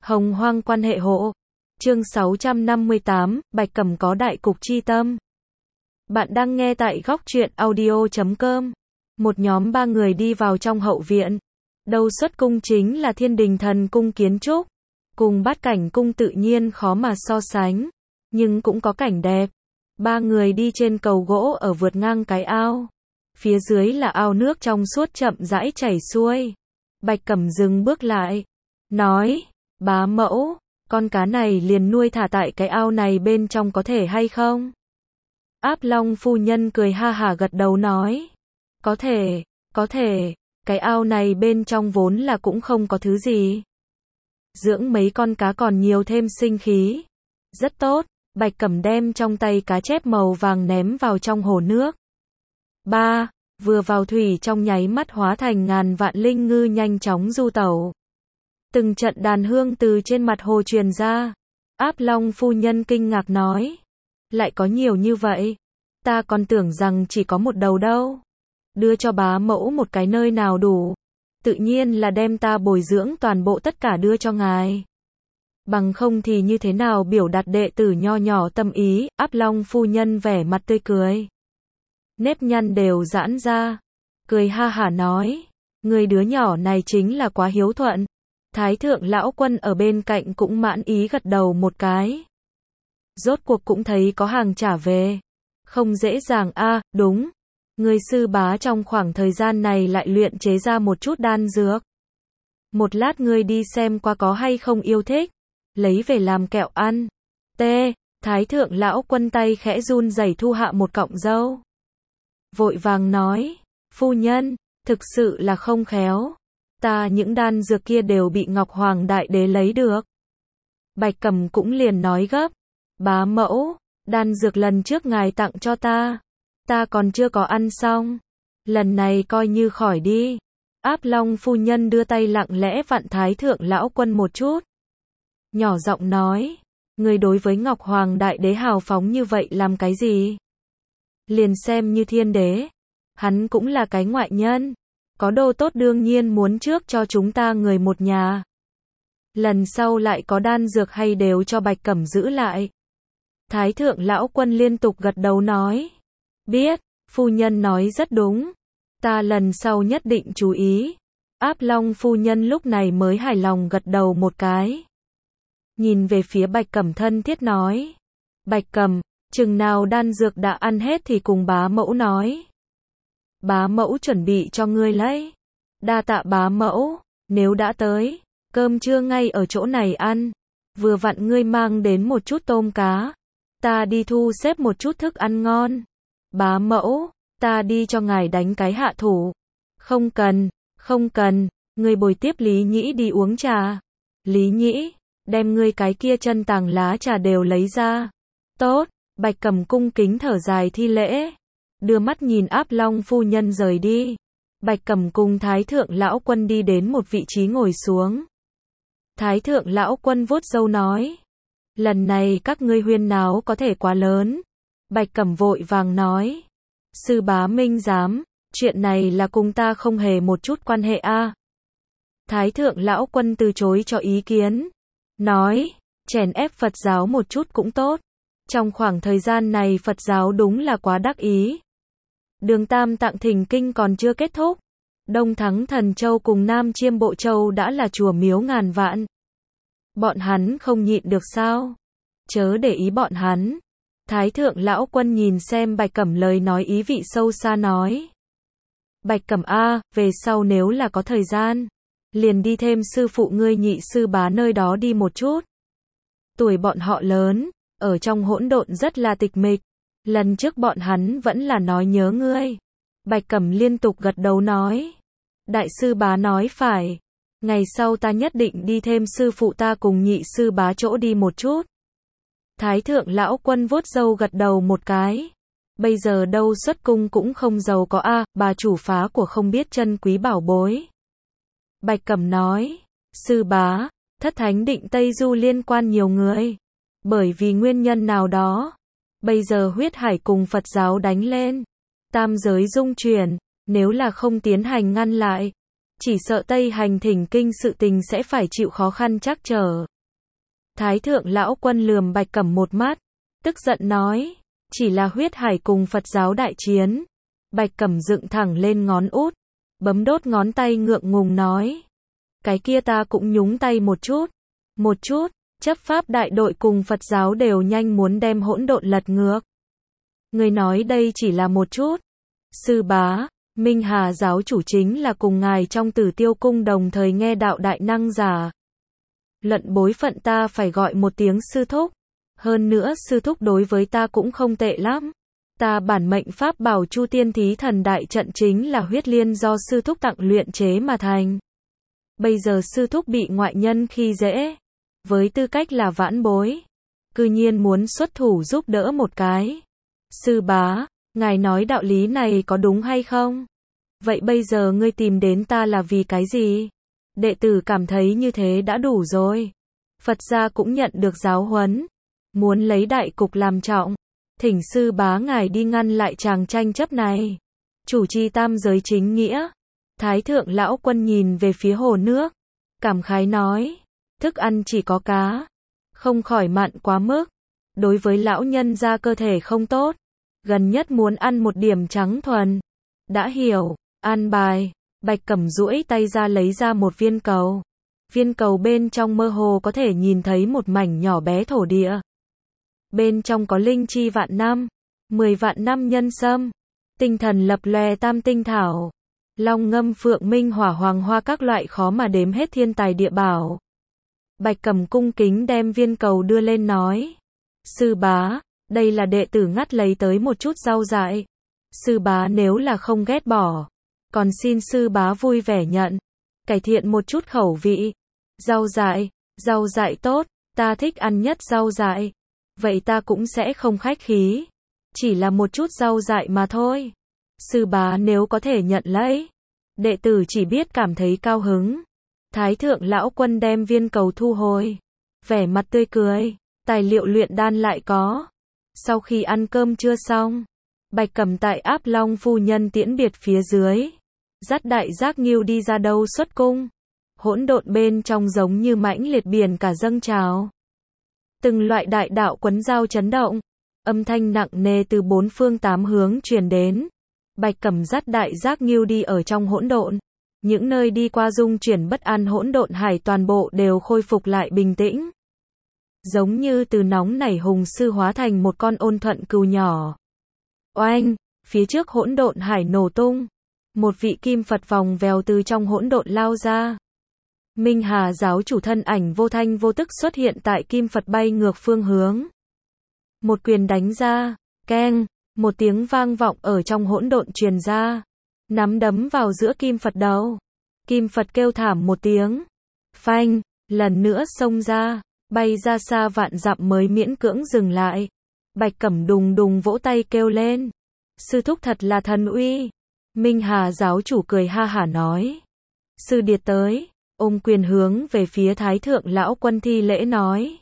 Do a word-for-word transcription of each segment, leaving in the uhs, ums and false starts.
Hồng hoang quan hệ hộ. Chương sáu trăm năm mươi tám, Bạch Cẩm có đại cục chi tâm. Bạn đang nghe tại góc truyện audio chấm com. Một nhóm ba người đi vào trong hậu viện. Đầu xuất cung chính là Thiên Đình Thần Cung kiến trúc. Cùng Bát Cảnh Cung tự nhiên khó mà so sánh. Nhưng cũng có cảnh đẹp. Ba người đi trên cầu gỗ ở vượt ngang cái ao. Phía dưới là ao nước trong suốt chậm rãi chảy xuôi. Bạch Cẩm dừng bước lại. Nói, bá mẫu, con cá này liền nuôi thả tại cái ao này bên trong có thể hay không? Áp Long phu nhân cười ha hả gật đầu nói. Có thể, có thể, cái ao này bên trong vốn là cũng không có thứ gì. Dưỡng mấy con cá còn nhiều thêm sinh khí. Rất tốt, Bạch Cẩm đem trong tay cá chép màu vàng ném vào trong hồ nước. Ba, vừa vào thủy trong nháy mắt hóa thành ngàn vạn linh ngư nhanh chóng du tẩu. Từng trận đàn hương từ trên mặt hồ truyền ra. Áp Long phu nhân kinh ngạc nói. Lại có nhiều như vậy. Ta còn tưởng rằng chỉ có một đầu đâu. Đưa cho bá mẫu một cái nơi nào đủ. Tự nhiên là đem ta bồi dưỡng toàn bộ tất cả đưa cho ngài. Bằng không thì như thế nào biểu đạt đệ tử nho nhỏ tâm ý. Áp Long phu nhân vẻ mặt tươi cười. Nếp nhăn đều giãn ra. Cười ha hả nói. Người đứa nhỏ này chính là quá hiếu thuận. Thái thượng lão quân ở bên cạnh cũng mãn ý gật đầu một cái. Rốt cuộc cũng thấy có hàng trả về. Không dễ dàng a, à, đúng. Người sư bá trong khoảng thời gian này lại luyện chế ra một chút đan dược. Một lát ngươi đi xem qua có hay không yêu thích. Lấy về làm kẹo ăn. T. Thái thượng lão quân tay khẽ run rẩy thu hạ một cọng dâu. Vội vàng nói. Phu nhân, thực sự là không khéo. Ta những đan dược kia đều bị Ngọc Hoàng Đại Đế lấy được. Bạch Cẩm cũng liền nói gấp. Bá mẫu, đan dược lần trước ngài tặng cho ta. Ta còn chưa có ăn xong. Lần này coi như khỏi đi. Áp Long phu nhân đưa tay lặng lẽ vặn Thái thượng lão quân một chút. Nhỏ giọng nói. Người đối với Ngọc Hoàng Đại Đế hào phóng như vậy làm cái gì? Liền xem như thiên đế. Hắn cũng là cái ngoại nhân. Có đồ tốt đương nhiên muốn trước cho chúng ta người một nhà. Lần sau lại có đan dược hay đều cho Bạch Cẩm giữ lại. Thái thượng lão quân liên tục gật đầu nói. Biết, phu nhân nói rất đúng. Ta lần sau nhất định chú ý. Áp Long phu nhân lúc này mới hài lòng gật đầu một cái. Nhìn về phía Bạch Cẩm thân thiết nói. Bạch Cẩm, chừng nào đan dược đã ăn hết thì cùng bá mẫu nói. Bá mẫu chuẩn bị cho ngươi lấy. Đa tạ bá mẫu, nếu đã tới, cơm trưa ngay ở chỗ này ăn. Vừa vặn ngươi mang đến một chút tôm cá. Ta đi thu xếp một chút thức ăn ngon. Bá mẫu, ta đi cho ngài đánh cái hạ thủ. Không cần, không cần, ngươi bồi tiếp Lý Nhĩ đi uống trà. Lý Nhĩ, đem ngươi cái kia chân tàng lá trà đều lấy ra. Tốt, Bạch Cẩm cung kính thở dài thi lễ. Đưa mắt nhìn Áp Long phu nhân rời đi. Bạch Cẩm cùng Thái thượng lão quân đi đến một vị trí ngồi xuống. Thái thượng lão quân vuốt râu nói. Lần này các ngươi huyên náo có thể quá lớn. Bạch Cẩm vội vàng nói. Sư bá minh giám, chuyện này là cùng ta không hề một chút quan hệ a. À. Thái thượng lão quân từ chối cho ý kiến. Nói, chèn ép Phật giáo một chút cũng tốt. Trong khoảng thời gian này Phật giáo đúng là quá đắc ý. Đường Tam Tạng thỉnh kinh còn chưa kết thúc. Đông Thắng Thần Châu cùng Nam Chiêm Bộ Châu đã là chùa miếu ngàn vạn. Bọn hắn không nhịn được sao? Chớ để ý bọn hắn. Thái thượng lão quân nhìn xem Bạch Cẩm lời nói ý vị sâu xa nói. Bạch Cẩm a, về sau nếu là có thời gian, liền đi thêm sư phụ ngươi nhị sư bá nơi đó đi một chút. Tuổi bọn họ lớn, ở trong hỗn độn rất là tịch mịch. Lần trước bọn hắn vẫn là nói nhớ ngươi. Bạch Cẩm liên tục gật đầu nói. Đại sư bá nói phải. Ngày sau ta nhất định đi thêm sư phụ ta cùng nhị sư bá chỗ đi một chút. Thái thượng lão quân vuốt râu gật đầu một cái. Bây giờ đâu xuất cung cũng không giàu có a, à, bà chủ phá của không biết chân quý bảo bối. Bạch Cẩm nói. Sư bá, thất thánh định Tây Du liên quan nhiều người. Bởi vì nguyên nhân nào đó. Bây giờ huyết hải cùng Phật giáo đánh lên. Tam giới dung chuyển. Nếu là không tiến hành ngăn lại. Chỉ sợ Tây hành thỉnh kinh sự tình sẽ phải chịu khó khăn trắc trở. Thái thượng lão quân lườm Bạch Cẩm một mắt, tức giận nói, chỉ là huyết hải cùng Phật giáo đại chiến. Bạch Cẩm dựng thẳng lên ngón út, bấm đốt ngón tay ngượng ngùng nói, cái kia ta cũng nhúng tay một chút, một chút, chấp pháp đại đội cùng Phật giáo đều nhanh muốn đem hỗn độn lật ngược. Người nói đây chỉ là một chút. Sư bá, Minh Hà giáo chủ chính là cùng ngài trong Tử Tiêu cung đồng thời nghe đạo đại năng giả. Luận bối phận ta phải gọi một tiếng sư thúc. Hơn nữa sư thúc đối với ta cũng không tệ lắm. Ta bản mệnh pháp bảo Chu Tiên Thí Thần đại trận chính là huyết liên do sư thúc tặng luyện chế mà thành. Bây giờ sư thúc bị ngoại nhân khi dễ, với tư cách là vãn bối, cư nhiên muốn xuất thủ giúp đỡ một cái. Sư bá, ngài nói đạo lý này có đúng hay không? Vậy bây giờ ngươi tìm đến ta là vì cái gì? Đệ tử cảm thấy như thế đã đủ rồi. Phật gia cũng nhận được giáo huấn, muốn lấy đại cục làm trọng. Thỉnh sư bá ngài đi ngăn lại chàng tranh chấp này. Chủ trì tam giới chính nghĩa. Thái thượng lão quân nhìn về phía hồ nước, cảm khái nói, thức ăn chỉ có cá, không khỏi mặn quá mức, đối với lão nhân gia cơ thể không tốt, gần nhất muốn ăn một điểm trắng thuần. Đã hiểu, an bài. Bạch Cẩm duỗi tay ra lấy ra một viên cầu. Viên cầu bên trong mơ hồ có thể nhìn thấy một mảnh nhỏ bé thổ địa. Bên trong có linh chi vạn năm, mười vạn năm nhân sâm, tinh thần lập lòe tam tinh thảo, long ngâm phượng minh hỏa hoàng hoa các loại khó mà đếm hết thiên tài địa bảo. Bạch Cẩm cung kính đem viên cầu đưa lên nói, sư bá, đây là đệ tử ngắt lấy tới một chút rau dại. Sư bá nếu là không ghét bỏ, còn xin sư bá vui vẻ nhận, cải thiện một chút khẩu vị. Rau dại, rau dại tốt, ta thích ăn nhất rau dại. Vậy ta cũng sẽ không khách khí. Chỉ là một chút rau dại mà thôi. Sư bá nếu có thể nhận lấy, đệ tử chỉ biết cảm thấy cao hứng. Thái thượng lão quân đem viên cầu thu hồi, vẻ mặt tươi cười, tài liệu luyện đan lại có. Sau khi ăn cơm trưa xong, Bạch Cẩm tại Áp Long phu nhân tiễn biệt phía dưới, dắt đại giác nghiêu đi ra đâu xuất cung. Hỗn độn bên trong giống như mãnh liệt biển cả dâng trào. Từng loại đại đạo quấn giao chấn động, âm thanh nặng nề từ bốn phương tám hướng truyền đến. Bạch Cẩm dắt đại giác nghiêu đi ở trong hỗn độn, những nơi đi qua dung chuyển bất an hỗn độn hải toàn bộ đều khôi phục lại bình tĩnh. Giống như từ nóng nảy hùng sư hóa thành một con ôn thuận cừu nhỏ. Oanh, phía trước hỗn độn hải nổ tung, một vị kim Phật vòng vèo từ trong hỗn độn lao ra. Minh Hà giáo chủ thân ảnh vô thanh vô tức xuất hiện tại kim Phật bay ngược phương hướng. Một quyền đánh ra, keng, một tiếng vang vọng ở trong hỗn độn truyền ra, nắm đấm vào giữa kim Phật đầu. Kim Phật kêu thảm một tiếng, phanh, lần nữa xông ra, bay ra xa vạn dặm mới miễn cưỡng dừng lại. Bạch Cẩm đùng đùng vỗ tay kêu lên, sư thúc thật là thần uy. Minh Hà giáo chủ cười ha hả nói, sư điệt tới, ôm quyền hướng về phía Thái thượng lão quân thi lễ nói,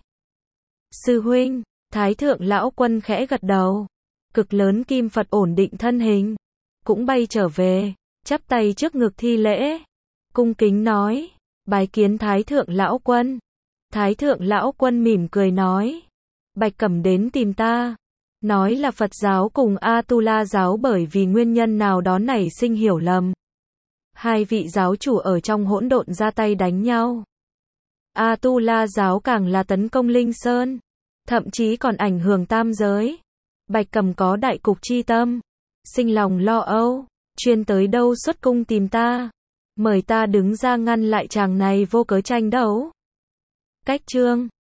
sư huynh. Thái thượng lão quân khẽ gật đầu, cực lớn kim Phật ổn định thân hình, cũng bay trở về, chắp tay trước ngực thi lễ, cung kính nói, bái kiến Thái thượng lão quân. Thái thượng lão quân mỉm cười nói, Bạch Cẩm đến tìm ta, nói là Phật giáo cùng A-tu-la giáo bởi vì nguyên nhân nào đó nảy sinh hiểu lầm. Hai vị giáo chủ ở trong hỗn độn ra tay đánh nhau. A-tu-la giáo càng là tấn công Linh Sơn, thậm chí còn ảnh hưởng tam giới. Bạch Cẩm có đại cục chi tâm, sinh lòng lo âu, chuyên tới đâu xuất cung tìm ta, mời ta đứng ra ngăn lại chàng này vô cớ tranh đấu. Cách chương